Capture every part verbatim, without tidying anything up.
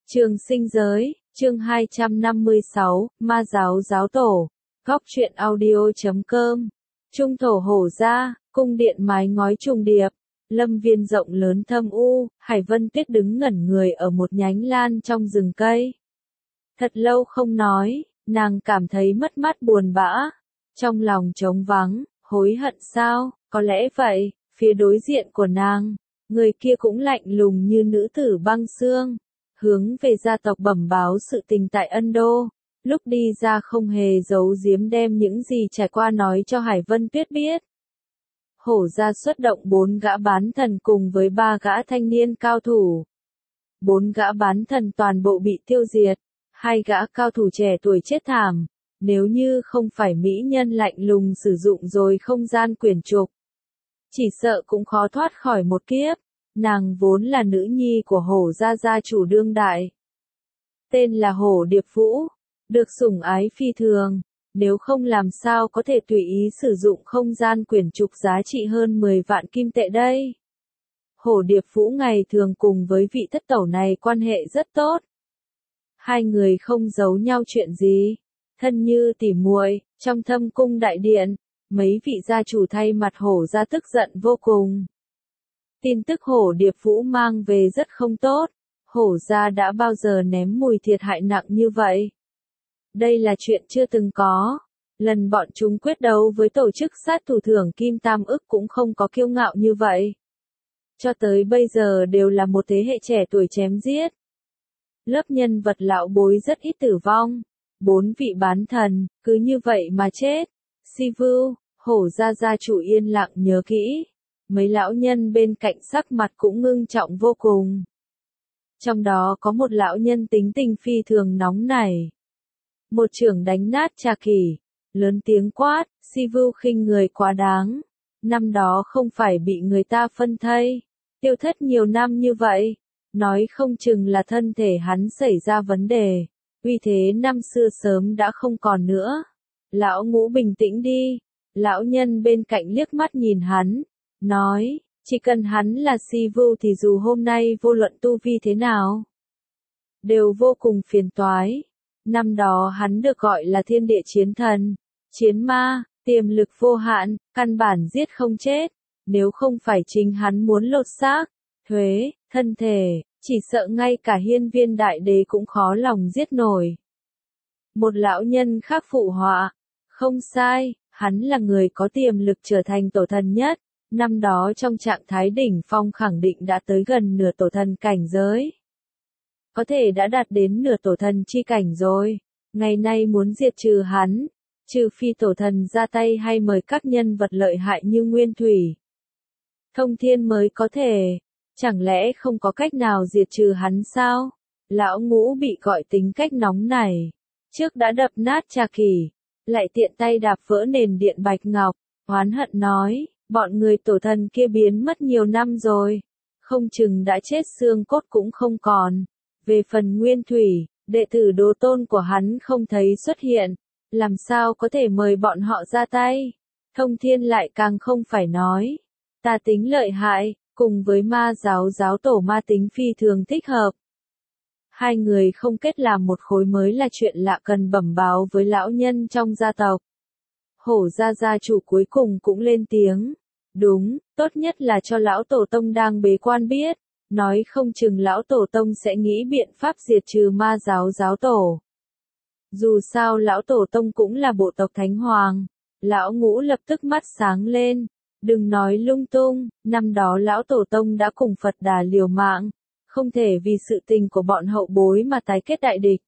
Trường sinh giới, chương hai trăm năm mươi sáu, Ma giáo giáo tổ, góc truyện audio chấm com. Trung thổ hổ ra, cung điện mái ngói trùng điệp, lâm viên rộng lớn thâm u, Hải Vân Tuyết đứng ngẩn người ở một nhánh lan trong rừng cây. Thật lâu không nói, nàng cảm thấy mất mát buồn bã, trong lòng trống vắng, hối hận sao, có lẽ vậy, phía đối diện của nàng, người kia cũng lạnh lùng như nữ tử băng xương. Hướng về gia tộc bẩm báo sự tình tại Ân Đô, lúc đi ra không hề giấu giếm đem những gì trải qua nói cho Hải Vân Tuyết biết. Hổ gia xuất động bốn gã bán thần cùng với ba gã thanh niên cao thủ. Bốn gã bán thần toàn bộ bị tiêu diệt, hai gã cao thủ trẻ tuổi chết thảm, nếu như không phải mỹ nhân lạnh lùng sử dụng rồi không gian quyển trục. Chỉ sợ cũng khó thoát khỏi một kiếp. Nàng vốn là nữ nhi của hổ gia gia chủ đương đại. Tên là Hổ Điệp Vũ, được sủng ái phi thường, nếu không làm sao có thể tùy ý sử dụng không gian quyển trục giá trị hơn mười vạn kim tệ đây. Hổ Điệp Vũ ngày thường cùng với vị thất tẩu này quan hệ rất tốt. Hai người không giấu nhau chuyện gì, thân như tỉ muội, trong thâm cung đại điện, mấy vị gia chủ thay mặt hổ gia tức giận vô cùng. Tin tức Hổ Điệp Vũ mang về rất không tốt, hổ gia đã bao giờ ném mùi thiệt hại nặng như vậy. Đây là chuyện chưa từng có, lần bọn chúng quyết đấu với tổ chức sát thủ thưởng Kim Tam ức cũng không có kiêu ngạo như vậy. Cho tới bây giờ đều là một thế hệ trẻ tuổi chém giết. Lớp nhân vật lão bối rất ít tử vong, bốn vị bán thần, cứ như vậy mà chết. Sivu, hổ gia gia chủ yên lặng nhớ kỹ. Mấy lão nhân bên cạnh sắc mặt cũng ngưng trọng vô cùng. Trong đó có một lão nhân tính tình phi thường nóng nảy. Một chưởng đánh nát trà kỷ, lớn tiếng quát, Sivu khinh người quá đáng. Năm đó không phải bị người ta phân thây, tiêu thất nhiều năm như vậy, nói không chừng là thân thể hắn xảy ra vấn đề, uy thế năm xưa sớm đã không còn nữa. Lão Ngũ bình tĩnh đi, lão nhân bên cạnh liếc mắt nhìn hắn. Nói, chỉ cần hắn là Sivu thì dù hôm nay vô luận tu vi thế nào, đều vô cùng phiền toái. Năm đó hắn được gọi là thiên địa chiến thần, chiến ma, tiềm lực vô hạn, căn bản giết không chết. Nếu không phải chính hắn muốn lột xác, thuế, thân thể, chỉ sợ ngay cả hiên viên đại đế cũng khó lòng giết nổi. Một lão nhân khác phụ họa, không sai, hắn là người có tiềm lực trở thành tổ thần nhất. Năm đó trong trạng thái đỉnh phong khẳng định đã tới gần nửa tổ thần cảnh giới. Có thể đã đạt đến nửa tổ thần chi cảnh rồi. Ngày nay muốn diệt trừ hắn, trừ phi tổ thần ra tay hay mời các nhân vật lợi hại như Nguyên Thủy, Thông Thiên mới có thể. Chẳng lẽ không có cách nào diệt trừ hắn sao? Lão Ngũ bị gọi tính cách nóng này. Trước đã đập nát trà kỷ, lại tiện tay đạp vỡ nền điện bạch ngọc, oán hận nói. Bọn người tổ thần kia biến mất nhiều năm rồi, không chừng đã chết xương cốt cũng không còn. Về phần Nguyên Thủy, đệ tử Đố Tôn của hắn không thấy xuất hiện, làm sao có thể mời bọn họ ra tay. Thông Thiên lại càng không phải nói, ta tính lợi hại, cùng với ma giáo giáo tổ ma tính phi thường thích hợp. Hai người không kết làm một khối mới là chuyện lạ cần bẩm báo với lão nhân trong gia tộc. Hổ gia gia chủ cuối cùng cũng lên tiếng. Đúng, tốt nhất là cho lão tổ tông đang bế quan biết, nói không chừng lão tổ tông sẽ nghĩ biện pháp diệt trừ ma giáo giáo tổ. Dù sao lão tổ tông cũng là bộ tộc thánh hoàng. Lão Ngũ lập tức mắt sáng lên. Đừng nói lung tung, năm đó lão tổ tông đã cùng Phật Đà liều mạng, không thể vì sự tình của bọn hậu bối mà tái kết đại địch.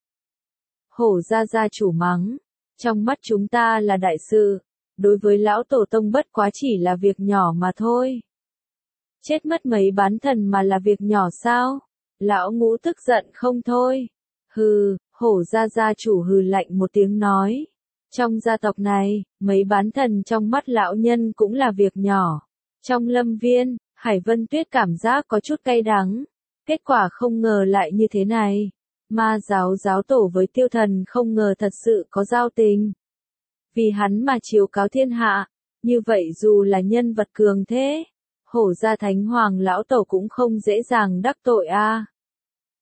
Hổ gia gia chủ mắng. Trong mắt chúng ta là đại sự, đối với lão tổ tông bất quá chỉ là việc nhỏ mà thôi. Chết mất mấy bán thần mà là việc nhỏ sao? Lão Ngũ tức giận không thôi. Hừ, hổ gia gia chủ hừ lạnh một tiếng nói. Trong gia tộc này, mấy bán thần trong mắt lão nhân cũng là việc nhỏ. Trong lâm viên, Hải Vân Tuyết cảm giác có chút cay đắng. Kết quả không ngờ lại như thế này. Ma giáo giáo tổ với tiêu thần không ngờ thật sự có giao tình. Vì hắn mà chiếu cáo thiên hạ, như vậy dù là nhân vật cường thế, hổ gia thánh hoàng lão tổ cũng không dễ dàng đắc tội a. À.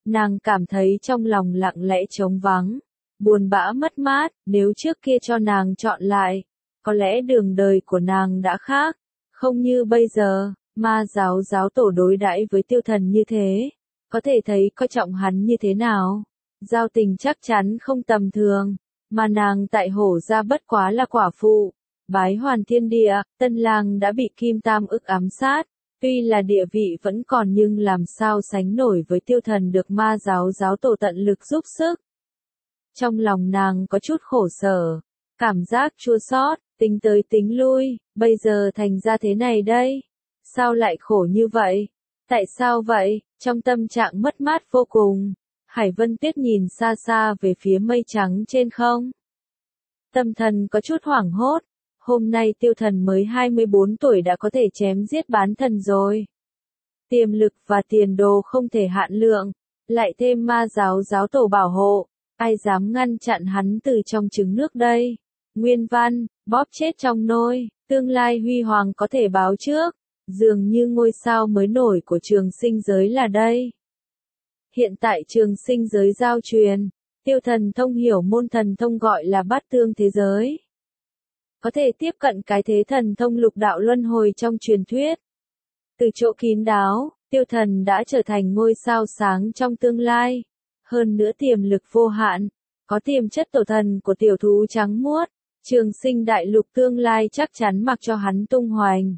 nàng cảm thấy trong lòng lặng lẽ trống vắng, buồn bã mất mát, nếu trước kia cho nàng chọn lại, có lẽ đường đời của nàng đã khác, không như bây giờ, ma giáo giáo tổ đối đãi với Tiêu Thần như thế, có thể thấy coi trọng hắn như thế nào, giao tình chắc chắn không tầm thường, mà nàng tại Hổ gia bất quá là quả phụ, bái hoàn thiên địa, tân lang đã bị Kim Tam ức ám sát. Tuy là địa vị vẫn còn nhưng làm sao sánh nổi với Tiêu Thần được ma giáo giáo tổ tận lực giúp sức. Trong lòng nàng có chút khổ sở, cảm giác chua xót, tính tới tính lui, bây giờ thành ra thế này đây. Sao lại khổ như vậy? Tại sao vậy? Trong tâm trạng mất mát vô cùng, Hải Vân Tuyết nhìn xa xa về phía mây trắng trên không. Tâm thần có chút hoảng hốt. Hôm nay Tiêu Thần mới hai mươi bốn tuổi đã có thể chém giết bán thần rồi. Tiềm lực và tiền đồ không thể hạn lượng, lại thêm ma giáo giáo tổ bảo hộ, ai dám ngăn chặn hắn từ trong trứng nước đây. Nguyên văn, bóp chết trong nôi, tương lai huy hoàng có thể báo trước, dường như ngôi sao mới nổi của trường sinh giới là đây. Hiện tại trường sinh giới giao truyền, Tiêu Thần thông hiểu môn thần thông gọi là bát tương thế giới. Có thể tiếp cận cái thế thần thông lục đạo luân hồi trong truyền thuyết. Từ chỗ kín đáo, Tiêu Thần đã trở thành ngôi sao sáng trong tương lai. Hơn nữa tiềm lực vô hạn, có tiềm chất tổ thần của tiểu thú trắng muốt, trường sinh đại lục tương lai chắc chắn mặc cho hắn tung hoành.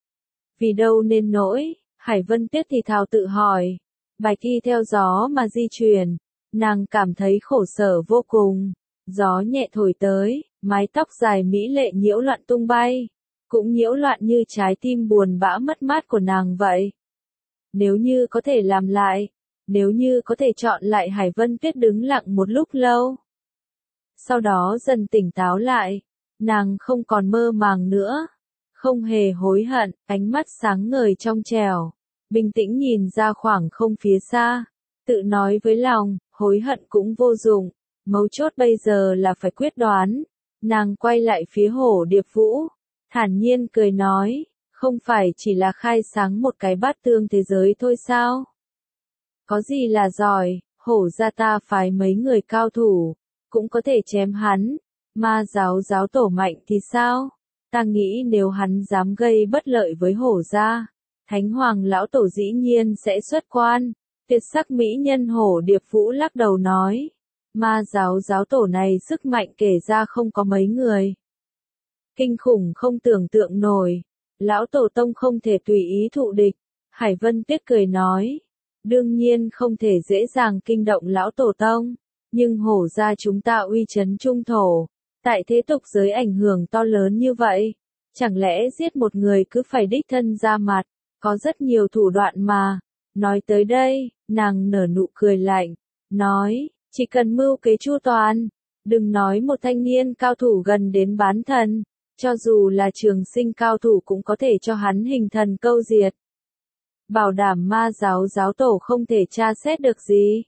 Vì đâu nên nỗi, Hải Vân Tuyết thì thào tự hỏi, bạch y theo gió mà di chuyển, nàng cảm thấy khổ sở vô cùng, gió nhẹ thổi tới. Mái tóc dài mỹ lệ nhiễu loạn tung bay, cũng nhiễu loạn như trái tim buồn bã mất mát của nàng vậy. Nếu như có thể làm lại, nếu như có thể chọn lại, Hải Vân Tuyết đứng lặng một lúc lâu. Sau đó dần tỉnh táo lại, nàng không còn mơ màng nữa, không hề hối hận, ánh mắt sáng ngời trong trẻo, bình tĩnh nhìn ra khoảng không phía xa, tự nói với lòng, hối hận cũng vô dụng, mấu chốt bây giờ là phải quyết đoán. Nàng quay lại phía Hổ Điệp Vũ, thản nhiên cười nói, không phải chỉ là khai sáng một cái bát tương thế giới thôi sao? Có gì là giỏi, Hổ gia ta phái mấy người cao thủ, cũng có thể chém hắn, ma giáo giáo tổ mạnh thì sao? Ta nghĩ nếu hắn dám gây bất lợi với Hổ gia, Thánh Hoàng lão tổ dĩ nhiên sẽ xuất quan. Tuyệt sắc mỹ nhân Hổ Điệp Vũ lắc đầu nói. Ma giáo giáo tổ này sức mạnh kể ra không có mấy người. Kinh khủng không tưởng tượng nổi. Lão tổ tông không thể tùy ý thụ địch. Hải Vân Tuyết cười nói. Đương nhiên không thể dễ dàng kinh động lão tổ tông. Nhưng Hổ gia chúng ta uy chấn trung thổ. Tại thế tục giới ảnh hưởng to lớn như vậy. Chẳng lẽ giết một người cứ phải đích thân ra mặt. Có rất nhiều thủ đoạn mà. Nói tới đây, nàng nở nụ cười lạnh. Nói. Chỉ cần mưu kế chu toàn, đừng nói một thanh niên cao thủ gần đến bán thần, cho dù là trường sinh cao thủ cũng có thể cho hắn hình thần câu diệt. Bảo đảm ma giáo giáo tổ không thể tra xét được gì.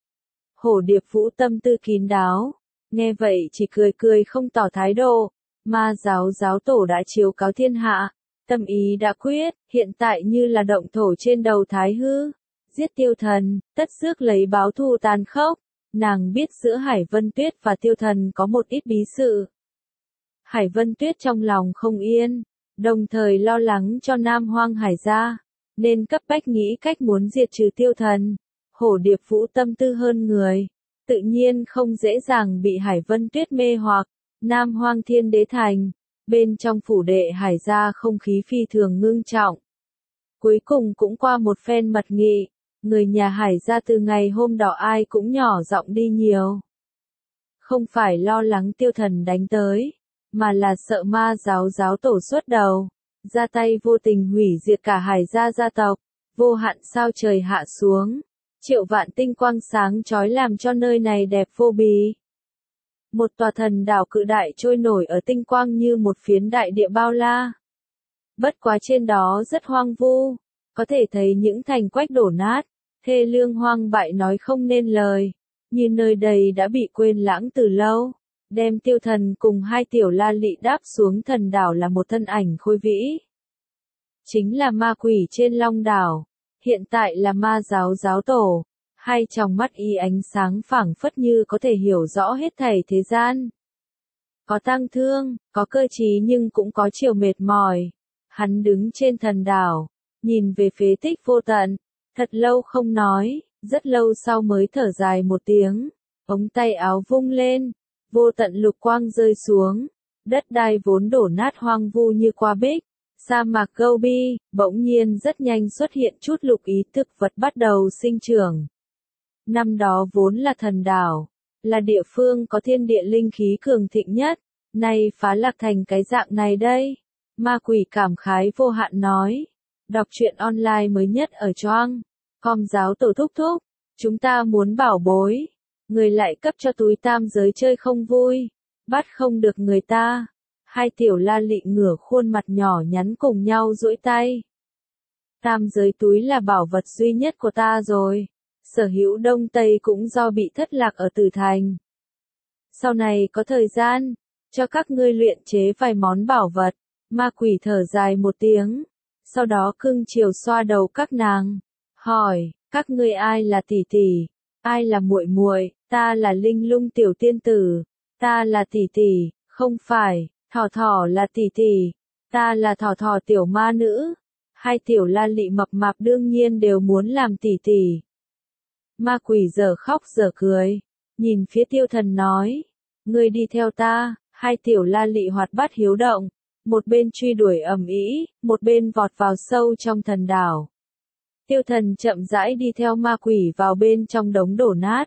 Hổ Điệp Vũ tâm tư kín đáo, nghe vậy chỉ cười cười không tỏ thái độ, ma giáo giáo tổ đã chiếu cáo thiên hạ, tâm ý đã quyết, hiện tại như là động thổ trên đầu Thái Hư, giết Tiêu Thần, tất rước lấy báo thù tàn khốc. Nàng biết giữa Hải Vân Tuyết và Tiêu Thần có một ít bí sự. Hải Vân Tuyết trong lòng không yên, đồng thời lo lắng cho Nam Hoang Hải gia, nên cấp bách nghĩ cách muốn diệt trừ Tiêu Thần. Hổ Điệp Vũ tâm tư hơn người, tự nhiên không dễ dàng bị Hải Vân Tuyết mê hoặc. Nam Hoang Thiên Đế Thành, bên trong phủ đệ Hải gia không khí phi thường ngưng trọng. Cuối cùng cũng qua một phen mật nghị. Người nhà Hải gia từ ngày hôm đó ai cũng nhỏ giọng đi nhiều. Không phải lo lắng Tiêu Thần đánh tới, mà là sợ ma giáo giáo tổ xuất đầu, ra tay vô tình hủy diệt cả Hải gia gia tộc, vô hạn sao trời hạ xuống, triệu vạn tinh quang sáng chói làm cho nơi này đẹp vô bì. Một tòa thần đảo cự đại trôi nổi ở tinh quang như một phiến đại địa bao la. Bất quá trên đó rất hoang vu, có thể thấy những thành quách đổ nát. Thê lương hoang bại nói không nên lời, như nơi đây đã bị quên lãng từ lâu, đem Tiêu Thần cùng hai tiểu la lị đáp xuống thần đảo là một thân ảnh khôi vĩ. Chính là ma quỷ trên long đảo, hiện tại là ma giáo giáo tổ, Hai tròng mắt y ánh sáng phảng phất như có thể hiểu rõ hết thảy thế gian. Có tang thương, có cơ trí nhưng cũng có chiều mệt mỏi. Hắn đứng trên thần đảo, nhìn về phế tích vô tận, thật lâu không nói, rất lâu sau mới thở dài một tiếng, ống tay áo vung lên, vô tận lục quang rơi xuống, đất đai vốn đổ nát hoang vu như qua bích, sa mạc Gobi, bỗng nhiên rất nhanh xuất hiện chút lục ý thực vật bắt đầu sinh trưởng. Năm đó vốn là thần đảo, là địa phương có thiên địa linh khí cường thịnh nhất, nay phá lạc thành cái dạng này đây. Ma quỷ cảm khái vô hạn nói, đọc truyện online mới nhất ở Choang, com giáo tổ thúc thúc, chúng ta muốn bảo bối, người lại cấp cho túi tam giới chơi không vui, bắt không được người ta. Hai tiểu la lị ngửa khuôn mặt nhỏ nhắn cùng nhau duỗi tay. Tam giới túi là bảo vật duy nhất của ta rồi. Sở hữu Đông Tây cũng do bị thất lạc ở Tử Thành. Sau này có thời gian, cho các ngươi luyện chế vài món bảo vật. Ma quỷ thở dài một tiếng, sau đó cưng chiều xoa đầu các nàng, hỏi, các ngươi ai là tỷ tỷ, ai là muội muội? Ta là Linh Lung tiểu tiên tử, ta là tỷ tỷ, không phải, Thỏ Thỏ là tỷ tỷ, ta là Thỏ Thỏ tiểu ma nữ. Hai tiểu la lị mập mạp đương nhiên đều muốn làm tỷ tỷ. Ma quỷ giờ khóc giờ cười, nhìn phía Tiêu Thần nói, ngươi đi theo ta. Hai tiểu la lị hoạt bát hiếu động, một bên truy đuổi ầm ĩ, một bên vọt vào sâu trong thần đảo. Tiêu Thần chậm rãi đi theo ma quỷ vào bên trong đống đổ nát.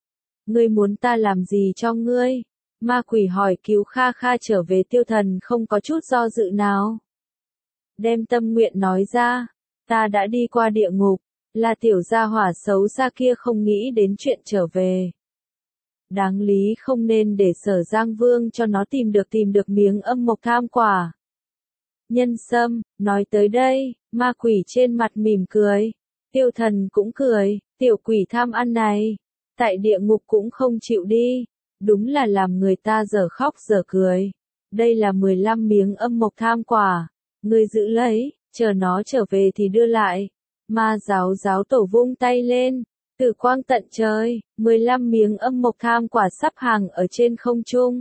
Ngươi muốn ta làm gì cho ngươi? Ma quỷ hỏi. Cứu Kha Kha trở về. Tiêu Thần không có chút do dự nào, đem tâm nguyện nói ra. Ta đã đi qua địa ngục, là tiểu gia hỏa xấu xa kia không nghĩ đến chuyện trở về. Đáng lý không nên để Sở Giang Vương cho nó tìm được tìm được miếng âm mộc tham quả. Nhân sâm, nói tới đây, ma quỷ trên mặt mỉm cười. Tiêu Thần cũng cười, tiểu quỷ tham ăn này, tại địa ngục cũng không chịu đi, đúng là làm người ta dở khóc dở cười. Đây là mười lăm miếng âm mộc tham quả, ngươi giữ lấy, chờ nó trở về thì đưa lại. Ma giáo giáo tổ vung tay lên, tử quang tận trời, mười lăm miếng âm mộc tham quả sắp hàng ở trên không trung.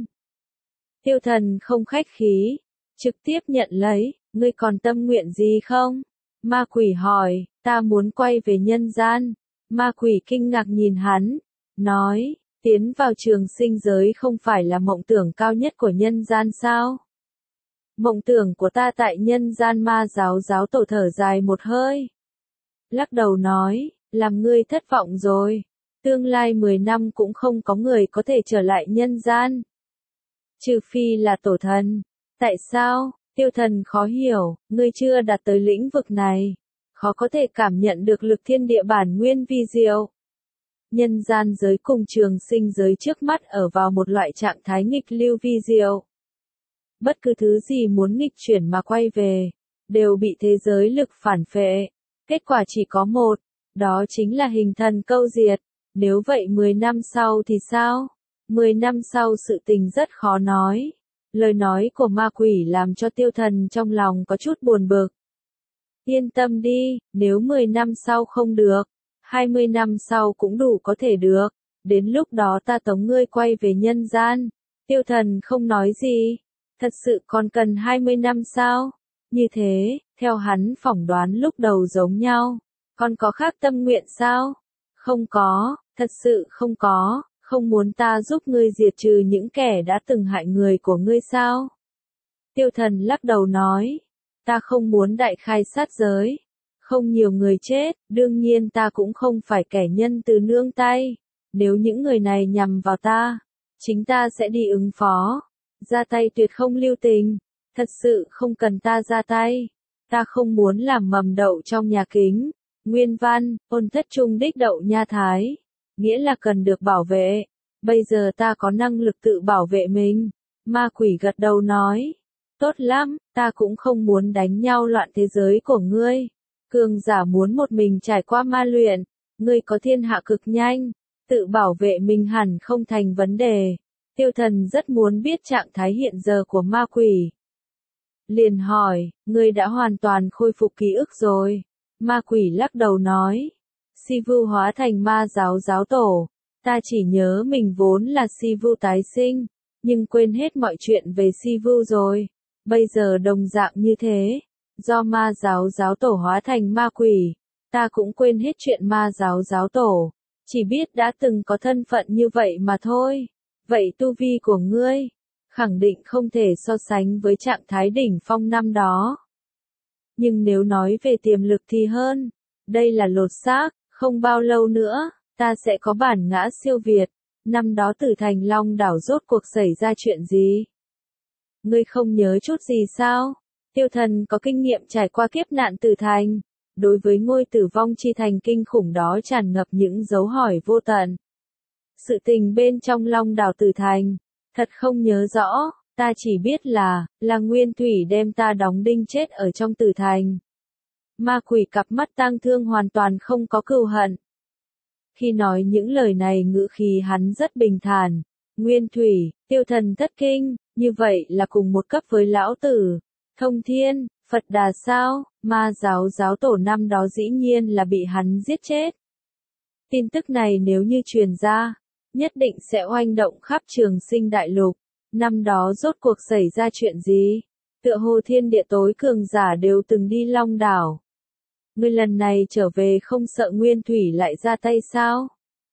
Tiêu Thần không khách khí, trực tiếp nhận lấy. Ngươi còn tâm nguyện gì không? Ma quỷ hỏi. Ta muốn quay về nhân gian. Ma quỷ kinh ngạc nhìn hắn, nói, tiến vào trường sinh giới không phải là mộng tưởng cao nhất của nhân gian sao? Mộng tưởng của ta tại nhân gian. Ma giáo giáo tổ thở dài một hơi, lắc đầu nói, làm ngươi thất vọng rồi. Tương lai mười năm cũng không có người có thể trở lại nhân gian, trừ phi là tổ thần. Tại sao? Tiêu Thần khó hiểu, ngươi chưa đạt tới lĩnh vực này, khó có thể cảm nhận được lực thiên địa bản nguyên vi diệu. Nhân gian giới cùng trường sinh giới trước mắt ở vào một loại trạng thái nghịch lưu vi diệu. Bất cứ thứ gì muốn nghịch chuyển mà quay về, đều bị thế giới lực phản phệ. Kết quả chỉ có một, đó chính là hình thần câu diệt. Nếu vậy mười năm sau thì sao? mười năm sau sự tình rất khó nói. Lời nói của ma quỷ làm cho Tiêu Thần trong lòng có chút buồn bực. Yên tâm đi, nếu mười năm sau không được, hai mươi năm sau cũng đủ có thể được. Đến lúc đó ta tống ngươi quay về nhân gian. Tiêu Thần không nói gì. Thật sự còn cần hai mươi năm sao? Như thế, theo hắn phỏng đoán lúc đầu giống nhau. Còn có khác tâm nguyện sao? Không có, thật sự không có. Không muốn ta giúp ngươi diệt trừ những kẻ đã từng hại người của ngươi sao? Tiêu Thần lắc đầu nói, ta không muốn đại khai sát giới, không nhiều người chết, đương nhiên ta cũng không phải kẻ nhân từ nương tay. Nếu những người này nhằm vào ta, chính ta sẽ đi ứng phó, ra tay tuyệt không lưu tình, thật sự không cần ta ra tay. Ta không muốn làm mầm đậu trong nhà kính. Nguyên văn, ôn thất trung đích đậu nha thái, nghĩa là cần được bảo vệ. Bây giờ ta có năng lực tự bảo vệ mình. Ma quỷ gật đầu nói, tốt lắm, ta cũng không muốn đánh nhau loạn thế giới của ngươi. Cường giả muốn một mình trải qua ma luyện, ngươi có thiên hạ cực nhanh, tự bảo vệ mình hẳn không thành vấn đề. Tiêu Thần rất muốn biết trạng thái hiện giờ của ma quỷ. Liền hỏi, ngươi đã hoàn toàn khôi phục ký ức rồi. Ma quỷ lắc đầu nói, Sivu hóa thành ma giáo giáo tổ. Ta chỉ nhớ mình vốn là Sivu tái sinh, nhưng quên hết mọi chuyện về Sivu rồi. Bây giờ đồng dạng như thế, do ma giáo giáo tổ hóa thành ma quỷ, ta cũng quên hết chuyện ma giáo giáo tổ, chỉ biết đã từng có thân phận như vậy mà thôi. Vậy tu vi của ngươi, khẳng định không thể so sánh với trạng thái đỉnh phong năm đó. Nhưng nếu nói về tiềm lực thì hơn, đây là lột xác, không bao lâu nữa, ta sẽ có bản ngã siêu việt. Năm đó Tử Thành Long đảo rốt cuộc xảy ra chuyện gì? Ngươi không nhớ chút gì sao? Tiêu Thần có kinh nghiệm trải qua kiếp nạn Tử Thành. Đối với ngôi tử vong chi thành kinh khủng đó tràn ngập những dấu hỏi vô tận. Sự tình bên trong Long đảo Tử Thành, thật không nhớ rõ, ta chỉ biết là, là Nguyên Thủy đem ta đóng đinh chết ở trong Tử Thành. Ma quỷ cặp mắt tang thương hoàn toàn không có cừu hận. Khi nói những lời này ngữ khí hắn rất bình thản. Nguyên Thủy, Tiêu Thần thất kinh, như vậy là cùng một cấp với lão tử. Thông Thiên, Phật Đà sao, ma giáo giáo tổ năm đó dĩ nhiên là bị hắn giết chết. Tin tức này nếu như truyền ra, nhất định sẽ oanh động khắp Trường Sinh đại lục. Năm đó rốt cuộc xảy ra chuyện gì? Tựa hồ thiên địa tối cường giả đều từng đi Long đảo. Ngươi lần này trở về không sợ Nguyên Thủy lại ra tay sao?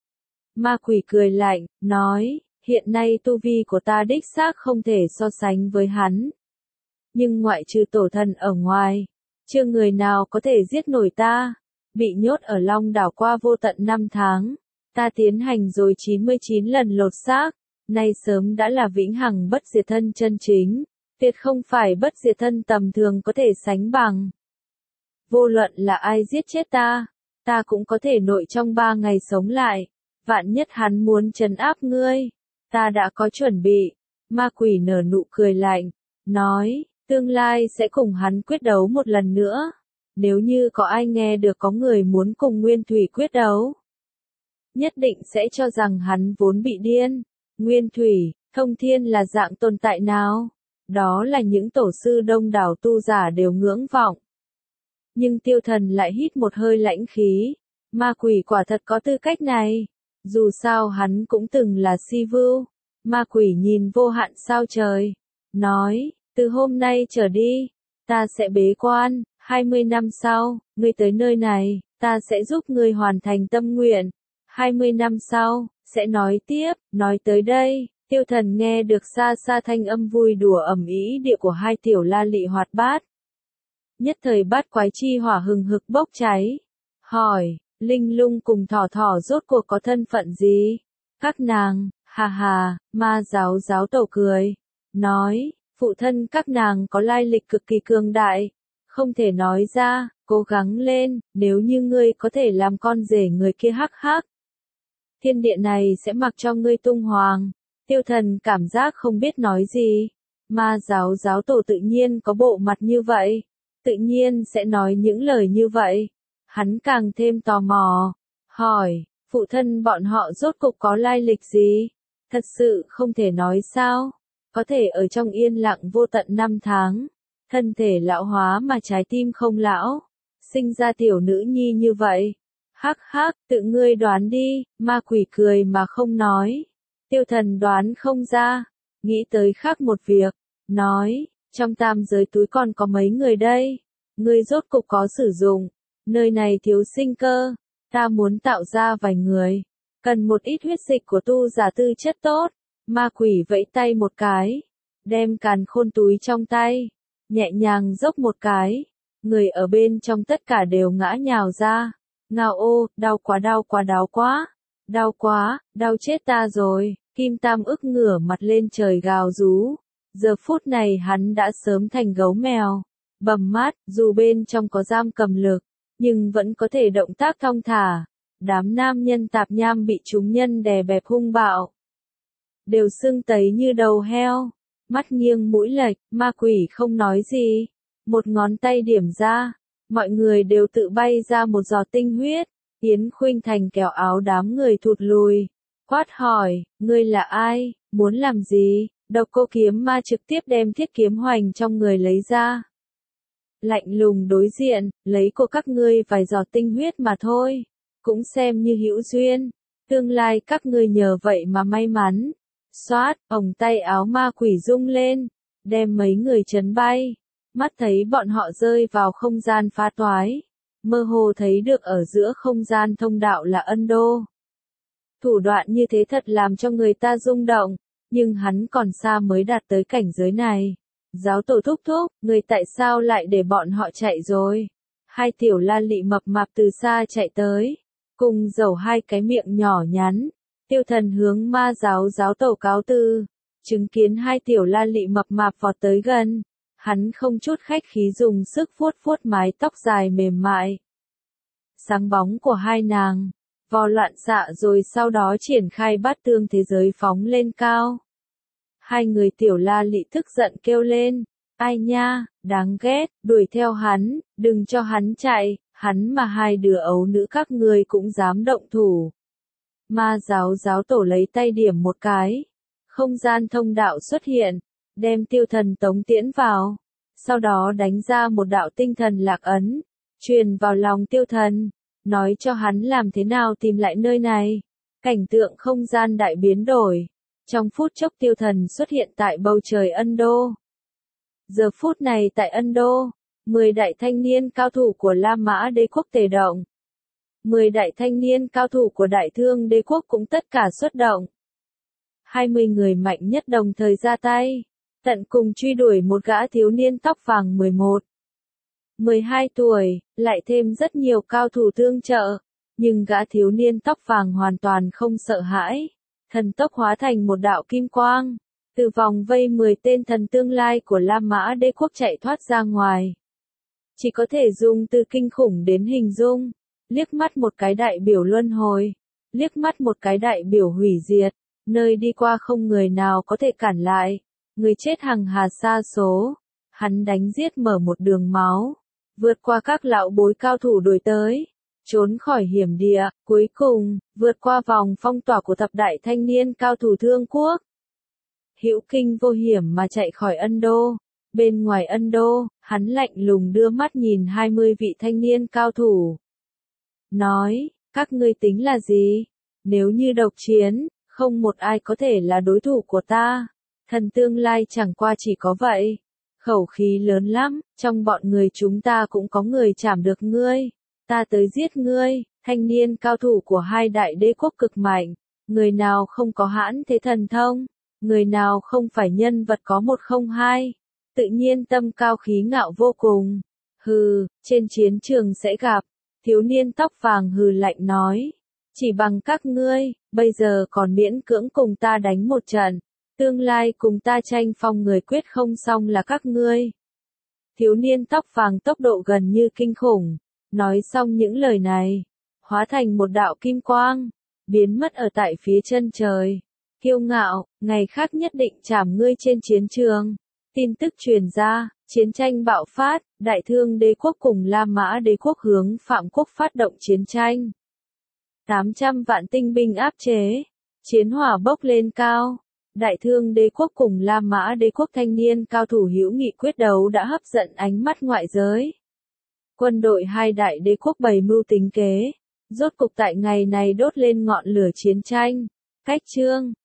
Ma quỷ cười lạnh, nói, hiện nay tu vi của ta đích xác không thể so sánh với hắn. Nhưng ngoại trừ tổ thần ở ngoài, chưa người nào có thể giết nổi ta. Bị nhốt ở Long đảo qua vô tận năm tháng, ta tiến hành rồi chín mươi chín lần lột xác, nay sớm đã là vĩnh hằng bất diệt thân chân chính, tuyệt không phải bất diệt thân tầm thường có thể sánh bằng. Vô luận là ai giết chết ta, ta cũng có thể nội trong ba ngày sống lại, vạn nhất hắn muốn trấn áp ngươi, ta đã có chuẩn bị. Ma quỷ nở nụ cười lạnh, nói, tương lai sẽ cùng hắn quyết đấu một lần nữa. Nếu như có ai nghe được có người muốn cùng Nguyên Thủy quyết đấu, nhất định sẽ cho rằng hắn vốn bị điên. Nguyên Thủy, Thông Thiên là dạng tồn tại nào? Đó là những tổ sư đông đảo tu giả đều ngưỡng vọng. Nhưng Tiêu Thần lại hít một hơi lãnh khí. Ma quỷ quả thật có tư cách này. Dù sao hắn cũng từng là Sivu. Ma quỷ nhìn vô hạn sao trời. Nói, từ hôm nay trở đi, ta sẽ bế quan. hai mươi năm sau, ngươi tới nơi này, ta sẽ giúp ngươi hoàn thành tâm nguyện. hai mươi năm sau, sẽ nói tiếp, nói tới đây, Tiêu Thần nghe được xa xa thanh âm vui đùa ầm ĩ điệu của hai tiểu la lị hoạt bát. Nhất thời bát quái chi hỏa hừng hực bốc cháy. Hỏi, Linh Lung cùng Thỏ Thỏ rốt cuộc có thân phận gì? Các nàng, hà hà, ma giáo giáo tổ cười. Nói, phụ thân các nàng có lai lịch cực kỳ cường đại. Không thể nói ra, cố gắng lên, nếu như ngươi có thể làm con rể người kia hắc hắc. Thiên địa này sẽ mặc cho ngươi tung hoàng. Tiêu Thần cảm giác không biết nói gì. Ma giáo giáo tổ tự nhiên có bộ mặt như vậy. Tự nhiên sẽ nói những lời như vậy. Hắn càng thêm tò mò. Hỏi, phụ thân bọn họ rốt cục có lai lịch gì? Thật sự không thể nói sao? Có thể ở trong yên lặng vô tận năm tháng. Thân thể lão hóa mà trái tim không lão. Sinh ra tiểu nữ nhi như vậy. Hắc hắc, tự ngươi đoán đi. Ma quỷ cười mà không nói. Tiêu Thần đoán không ra. Nghĩ tới khác một việc. Nói, trong tam giới túi còn có mấy người đây? Ngươi rốt cục có sử dụng. Nơi này thiếu sinh cơ. Ta muốn tạo ra vài người. Cần một ít huyết dịch của tu giả tư chất tốt. Ma quỷ vẫy tay một cái. Đem càn khôn túi trong tay. Nhẹ nhàng dốc một cái. Người ở bên trong tất cả đều ngã nhào ra. Ngao ô, đau quá đau quá đau quá. Đau quá, đau chết ta rồi. Kim Tam ức ngửa mặt lên trời gào rú. Giờ phút này hắn đã sớm thành gấu mèo. Bầm mát, dù bên trong có giam cầm lực, nhưng vẫn có thể động tác thong thả. Đám nam nhân tạp nham bị chúng nhân đè bẹp hung bạo. Đều sưng tấy như đầu heo. Mắt nghiêng mũi lệch, ma quỷ không nói gì. Một ngón tay điểm ra. Mọi người đều tự bay ra một giọt tinh huyết. Yến Khuynh Thành kéo áo đám người thụt lùi. Quát hỏi, ngươi là ai, muốn làm gì? Độc Cô Kiếm Ma trực tiếp đem thiết kiếm hoành trong người lấy ra. Lạnh lùng đối diện, lấy của các ngươi vài giọt tinh huyết mà thôi. cũng xem như hữu duyên. Tương lai các ngươi nhờ vậy mà may mắn. Xoát, ống tay áo ma quỷ rung lên, đem mấy người chấn bay. Mắt thấy bọn họ rơi vào không gian phá toái. Mơ hồ thấy được ở giữa không gian thông đạo là Ân Đô. Thủ đoạn như thế thật làm cho người ta rung động, nhưng hắn còn xa mới đạt tới cảnh giới này. Giáo tổ thúc thúc, người tại sao lại để bọn họ chạy rồi? Hai tiểu la lị mập mạp từ xa chạy tới, cùng dầu hai cái miệng nhỏ nhắn. Tiêu Thần hướng ma giáo giáo tổ cáo từ, chứng kiến hai tiểu la lị mập mạp vọt tới gần. Hắn không chút khách khí dùng sức vuốt vuốt mái tóc dài mềm mại. Sáng bóng của hai nàng, vò loạn xạ rồi sau đó triển khai bát tương thế giới phóng lên cao. Hai người tiểu la lị tức giận kêu lên, ai nha, đáng ghét, đuổi theo hắn, đừng cho hắn chạy, hắn mà hai đứa ấu nữ các ngươi cũng dám động thủ. Ma giáo giáo tổ lấy tay điểm một cái, không gian thông đạo xuất hiện, đem Tiêu Thần tống tiễn vào, sau đó đánh ra một đạo tinh thần lạc ấn, truyền vào lòng Tiêu Thần, nói cho hắn làm thế nào tìm lại nơi này. Cảnh tượng không gian đại biến đổi, trong phút chốc Tiêu Thần xuất hiện tại bầu trời Ân Đô. Giờ phút này tại Ân Đô, mười đại thanh niên cao thủ của La Mã Đế quốc tề động. mười đại thanh niên cao thủ của Đại Thương Đế quốc cũng tất cả xuất động. hai mươi người mạnh nhất đồng thời ra tay, tận cùng truy đuổi một gã thiếu niên tóc vàng mười một, mười hai tuổi, lại thêm rất nhiều cao thủ tương trợ, nhưng gã thiếu niên tóc vàng hoàn toàn không sợ hãi, thần tốc hóa thành một đạo kim quang, từ vòng vây mười tên thần tương lai của La Mã Đế quốc chạy thoát ra ngoài. Chỉ có thể dùng từ kinh khủng đến hình dung, liếc mắt một cái đại biểu luân hồi, liếc mắt một cái đại biểu hủy diệt, nơi đi qua không người nào có thể cản lại, người chết hằng hà sa số, hắn đánh giết mở một đường máu, vượt qua các lão bối cao thủ đuổi tới, trốn khỏi hiểm địa, cuối cùng, vượt qua vòng phong tỏa của thập đại thanh niên cao thủ Thương quốc. Hữu kinh vô hiểm mà chạy khỏi Ân Đô. Bên ngoài Ân Đô, hắn lạnh lùng đưa mắt nhìn hai mươi vị thanh niên cao thủ. Nói, các ngươi tính là gì? Nếu như độc chiến, không một ai có thể là đối thủ của ta. Thần tương lai chẳng qua chỉ có vậy. Khẩu khí lớn lắm, trong bọn người chúng ta cũng có người chảm được ngươi. Ta tới giết ngươi, thanh niên cao thủ của hai đại đế quốc cực mạnh. Người nào không có hãn thế thần thông, người nào không phải nhân vật có một không hai. Tự nhiên tâm cao khí ngạo vô cùng. Hừ, trên chiến trường sẽ gặp. Thiếu niên tóc vàng hừ lạnh nói. Chỉ bằng các ngươi, bây giờ còn miễn cưỡng cùng ta đánh một trận. Tương lai cùng ta tranh phong người quyết không xong là các ngươi. Thiếu niên tóc vàng tốc độ gần như kinh khủng. Nói xong những lời này, hóa thành một đạo kim quang, biến mất ở tại phía chân trời. Kiêu ngạo, ngày khác nhất định trảm ngươi trên chiến trường. Tin tức truyền ra, chiến tranh bạo phát, Đại Thương Đế quốc cùng La Mã Đế quốc hướng Phạm quốc phát động chiến tranh. tám trăm vạn tinh binh áp chế, chiến hỏa bốc lên cao. Đại Thương Đế quốc cùng La Mã Đế quốc thanh niên cao thủ hữu nghị quyết đấu đã hấp dẫn ánh mắt ngoại giới. Quân đội hai đại đế quốc bày mưu tính kế, rốt cục tại ngày này đốt lên ngọn lửa chiến tranh. Cách chương